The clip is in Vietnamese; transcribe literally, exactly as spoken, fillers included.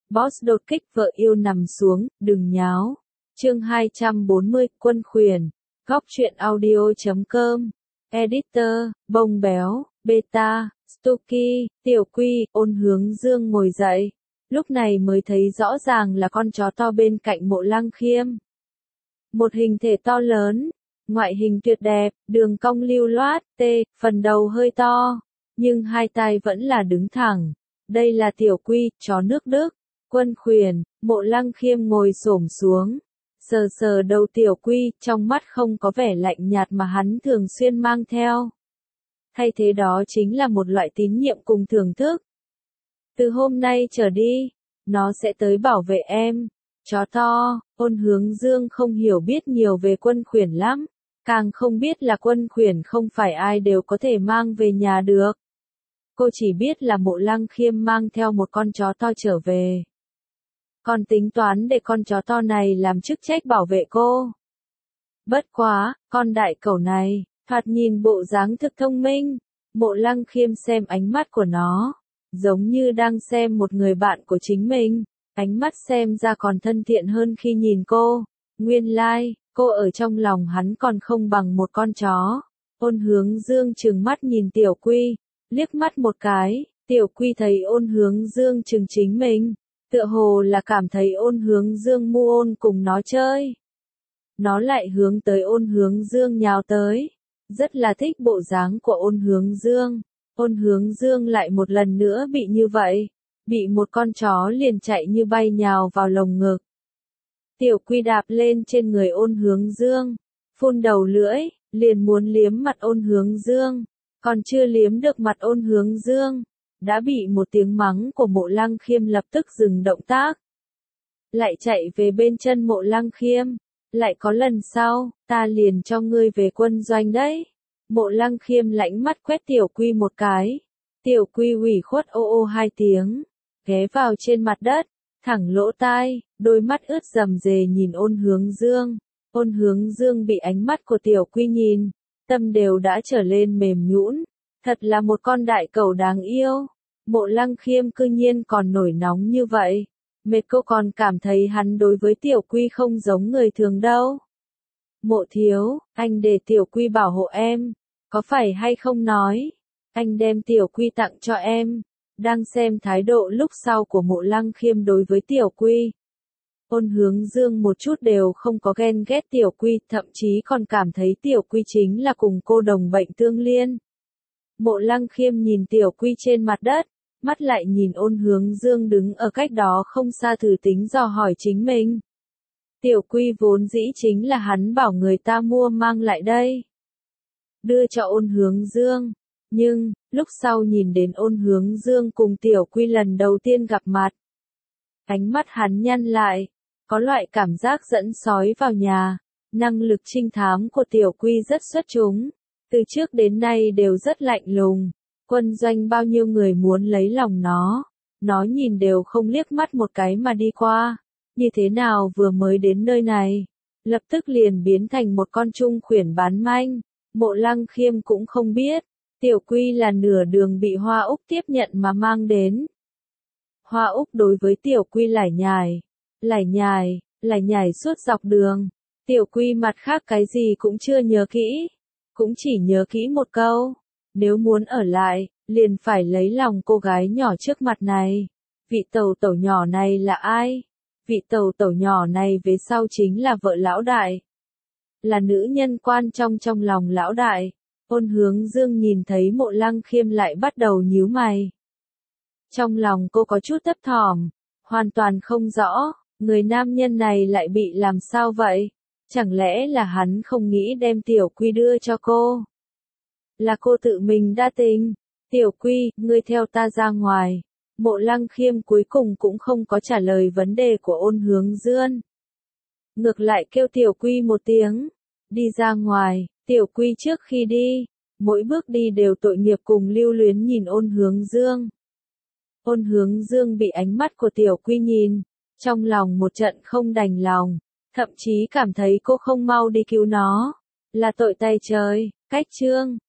Boss đột kích vợ yêu nằm xuống, đừng nháo. Chương hai trăm bốn mươi, Quân Khuyển. Góc truyện audio chấm com. Editor, Bông Béo, Beta, Stucky, Tiểu Quy, Ôn Hướng Dương ngồi dậy. Lúc này mới thấy rõ ràng là con chó to bên cạnh Mộ Lăng Khiêm. Một hình thể to lớn, ngoại hình tuyệt đẹp, đường cong lưu loát, tê, phần đầu hơi to, nhưng hai tai vẫn là đứng thẳng. Đây là Tiểu Quy, chó nước Đức. Quân Khuyển. Mộ Lăng Khiêm ngồi xổm xuống, sờ sờ đầu Tiểu Quy, trong mắt không có vẻ lạnh nhạt mà hắn thường xuyên mang theo. Thay thế đó chính là một loại tín nhiệm cùng thưởng thức. Từ hôm nay trở đi, nó sẽ tới bảo vệ em. Chó to. Ôn Hướng Dương không hiểu biết nhiều về Quân Khuyển lắm, càng không biết là Quân Khuyển không phải ai đều có thể mang về nhà được. Cô chỉ biết là Mộ Lăng Khiêm mang theo một con chó to trở về. Còn tính toán để con chó to này làm chức trách bảo vệ cô. Bất quá, con đại cẩu này, thoạt nhìn bộ dáng thực thông minh. Mộ Lăng Khiêm xem ánh mắt của nó, giống như đang xem một người bạn của chính mình. Ánh mắt xem ra còn thân thiện hơn khi nhìn cô. Nguyên lai, like, cô ở trong lòng hắn còn không bằng một con chó. Ôn Hướng Dương trừng mắt nhìn Tiểu Quy, liếc mắt một cái, Tiểu Quy thấy Ôn Hướng Dương trừng chính mình, tựa hồ là cảm thấy Ôn Hướng Dương mu ôn cùng nó chơi. Nó lại hướng tới Ôn Hướng Dương nhào tới, rất là thích bộ dáng của Ôn Hướng Dương. Ôn Hướng Dương lại một lần nữa bị như vậy, bị một con chó liền chạy như bay nhào vào lồng ngực. Tiểu Quy đạp lên trên người Ôn Hướng Dương, phun đầu lưỡi, liền muốn liếm mặt Ôn Hướng Dương, còn chưa liếm được mặt Ôn Hướng Dương, đã bị một tiếng mắng của Mộ Lăng Khiêm lập tức dừng động tác. Lại chạy về bên chân Mộ Lăng Khiêm, lại có lần sau, ta liền cho ngươi về quân doanh đấy. Mộ Lăng Khiêm lãnh mắt quét Tiểu Quy một cái, Tiểu Quy ủy khuất ô ô hai tiếng, ghé vào trên mặt đất, thẳng lỗ tai, đôi mắt ướt rầm rề nhìn Ôn Hướng Dương. Ôn Hướng Dương bị ánh mắt của Tiểu Quy nhìn, tâm đều đã trở lên mềm nhũn, thật là một con đại cẩu đáng yêu. Mộ Lăng Khiêm cư nhiên còn nổi nóng như vậy, mệt cô còn cảm thấy hắn đối với Tiểu Quy không giống người thường đâu. Mộ thiếu, anh để Tiểu Quy bảo hộ em, có phải hay không nói, anh đem Tiểu Quy tặng cho em. Đang xem thái độ lúc sau của Mộ Lăng Khiêm đối với Tiểu Quy, Ôn Hướng Dương một chút đều không có ghen ghét Tiểu Quy, thậm chí còn cảm thấy Tiểu Quy chính là cùng cô đồng bệnh tương liên. Mộ Lăng Khiêm nhìn Tiểu Quy trên mặt đất, mắt lại nhìn Ôn Hướng Dương đứng ở cách đó không xa thử tính dò hỏi chính mình. Tiểu Quy vốn dĩ chính là hắn bảo người ta mua mang lại đây, đưa cho Ôn Hướng Dương. Nhưng, lúc sau nhìn đến Ôn Hướng Dương cùng Tiểu Quy lần đầu tiên gặp mặt, ánh mắt hắn nhăn lại, có loại cảm giác dẫn sói vào nhà. Năng lực trinh thám của Tiểu Quy rất xuất chúng, từ trước đến nay đều rất lạnh lùng. Quân doanh bao nhiêu người muốn lấy lòng nó, nó nhìn đều không liếc mắt một cái mà đi qua. Như thế nào vừa mới đến nơi này, lập tức liền biến thành một con trung khuyển bán manh. Mộ Lăng Khiêm cũng không biết, Tiểu Quy là nửa đường bị Hoa Úc tiếp nhận mà mang đến. Hoa Úc đối với Tiểu Quy lải nhải, lải nhải, lải nhải suốt dọc đường. Tiểu Quy mặt khác cái gì cũng chưa nhớ kỹ, cũng chỉ nhớ kỹ một câu, nếu muốn ở lại, liền phải lấy lòng cô gái nhỏ trước mặt này. Vị tẩu tẩu nhỏ này là ai? Vị tẩu tẩu nhỏ này về sau chính là vợ lão đại, là nữ nhân quan trọng trong lòng lão đại. Ôn Hướng Dương nhìn thấy Mộ Lăng Khiêm lại bắt đầu nhíu mày. Trong lòng cô có chút thấp thỏm, hoàn toàn không rõ, người nam nhân này lại bị làm sao vậy? Chẳng lẽ là hắn không nghĩ đem Tiểu Quy đưa cho cô? Là cô tự mình đa tình. Tiểu Quy, ngươi theo ta ra ngoài. Mộ Lăng Khiêm cuối cùng cũng không có trả lời vấn đề của Ôn Hướng Dương. Ngược lại kêu Tiểu Quy một tiếng, đi ra ngoài. Tiểu Quy trước khi đi, mỗi bước đi đều tội nghiệp cùng lưu luyến nhìn Ôn Hướng Dương. Ôn Hướng Dương bị ánh mắt của Tiểu Quy nhìn, trong lòng một trận không đành lòng, thậm chí cảm thấy cô không mau đi cứu nó, là tội tay trời. Cách chương